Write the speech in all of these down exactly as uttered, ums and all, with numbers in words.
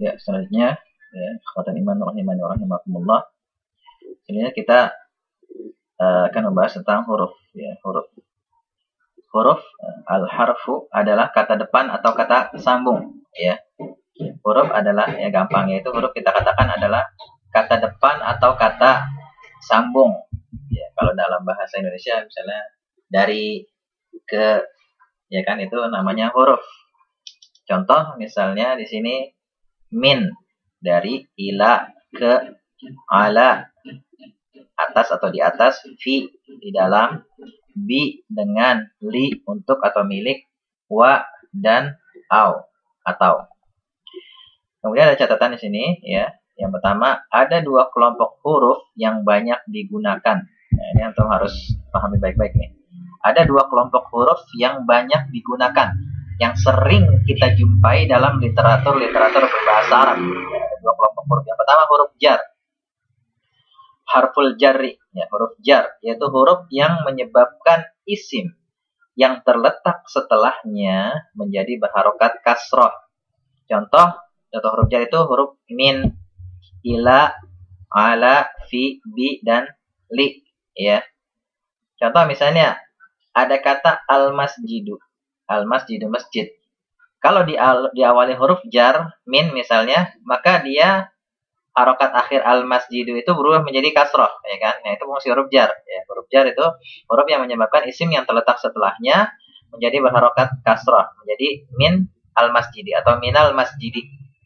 Ya, selanjutnya ya, ikhwatan iman rahimani wa rahimakumullah. Selanjutnya kita uh, akan membahas tentang huruf ya, huruf. Huruf uh, al-harfu adalah kata depan atau kata sambung ya. Huruf adalah ya gampangnya itu huruf kita katakan adalah kata depan atau kata sambung. Ya, kalau dalam bahasa Indonesia misalnya dari ke ya kan itu namanya huruf. Contoh misalnya di sini min dari ila ke ala atas atau di atas, fi di dalam, bi dengan, li untuk atau milik, wa dan au atau. Kemudian ada catatan di sini ya. Yang pertama, ada dua kelompok huruf yang banyak digunakan. Nah, ini antum harus pahami baik-baik nih. Ada dua kelompok huruf yang banyak digunakan, yang sering kita jumpai dalam literatur-literatur berbahasa Arab. Ya, ada dua kelompok huruf. Yang pertama huruf jar. Harful jarri, ya, huruf jar, yaitu huruf yang menyebabkan isim yang terletak setelahnya menjadi berharokat kasroh. Contoh, contoh huruf jar itu huruf min, ila, ala, fi, bi, dan li. Ya. Contoh misalnya, ada kata al-masjidu. Al-masjidu, masjid. Kalau di diawali huruf jar, min misalnya, maka dia harokat akhir al-masjidu itu berubah menjadi kasroh, ya kan? Nah, itu fungsi huruf jar. Ya, huruf jar itu huruf yang menyebabkan isim yang terletak setelahnya menjadi berharokat kasroh, menjadi min al-masjidi atau minal masjidi,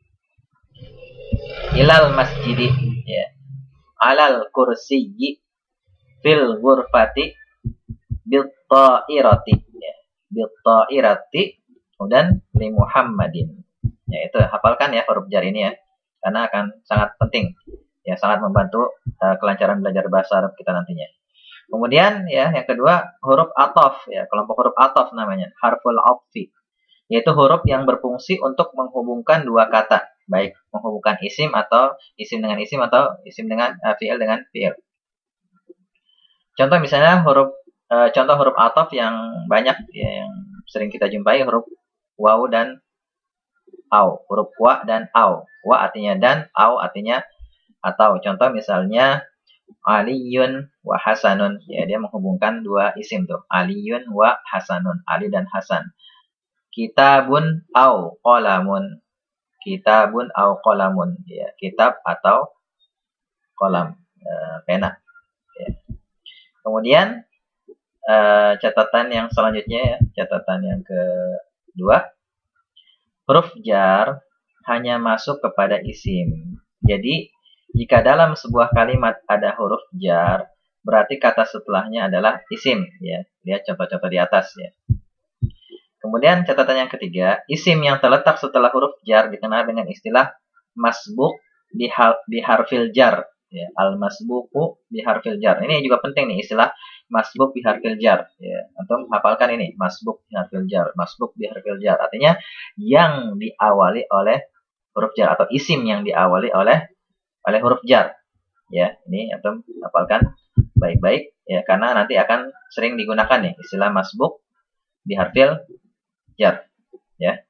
ilal masjidi, ya, alal kursiyyi, fil ghurfati, bil ta'irati, ya, bil ta'irati, dan li Muhammadin. Ya, itu hafalkan ya huruf jar ini ya. Karena akan sangat penting, ya sangat membantu uh, kelancaran belajar bahasa Arab kita nantinya. Kemudian ya yang kedua huruf atof, ya kelompok huruf atof namanya, harful atfi, yaitu huruf yang berfungsi untuk menghubungkan dua kata, baik menghubungkan isim atau isim dengan isim atau isim dengan uh, fiil dengan fiil. Contoh misalnya huruf uh, contoh huruf atof yang banyak ya, yang sering kita jumpai huruf waw dan au, huruf wa dan au. Wa artinya dan, au artinya atau. Contoh misalnya Aliyun wa Hasanun, ya dia menghubungkan dua isim tuh, Aliyun wa Hasanun, Ali dan Hasan. Kitabun au qalamun, kitabun au qalamun, ya kitab atau kolam, e, pena. Ya. Kemudian e, catatan yang selanjutnya, ya, catatan yang kedua, huruf jar hanya masuk kepada isim. Jadi, jika dalam sebuah kalimat ada huruf jar, berarti kata setelahnya adalah isim. Ya, lihat contoh-contoh di atas. Ya. Kemudian catatan yang ketiga, isim yang terletak setelah huruf jar dikenal dengan istilah masbuk biharfil jar. Ya, al-masbuku biharfil jar. Ini juga penting nih istilah masbuk biharfil jar. Ya, antum hafalkan ini, masbuk biharfil jar, masbuk biharfil jar. Artinya yang diawali oleh huruf jar atau isim yang diawali oleh oleh huruf jar. Ya, ini antum hafalkan baik-baik ya karena nanti akan sering digunakan nih istilah masbuk biharfil jar. Ya.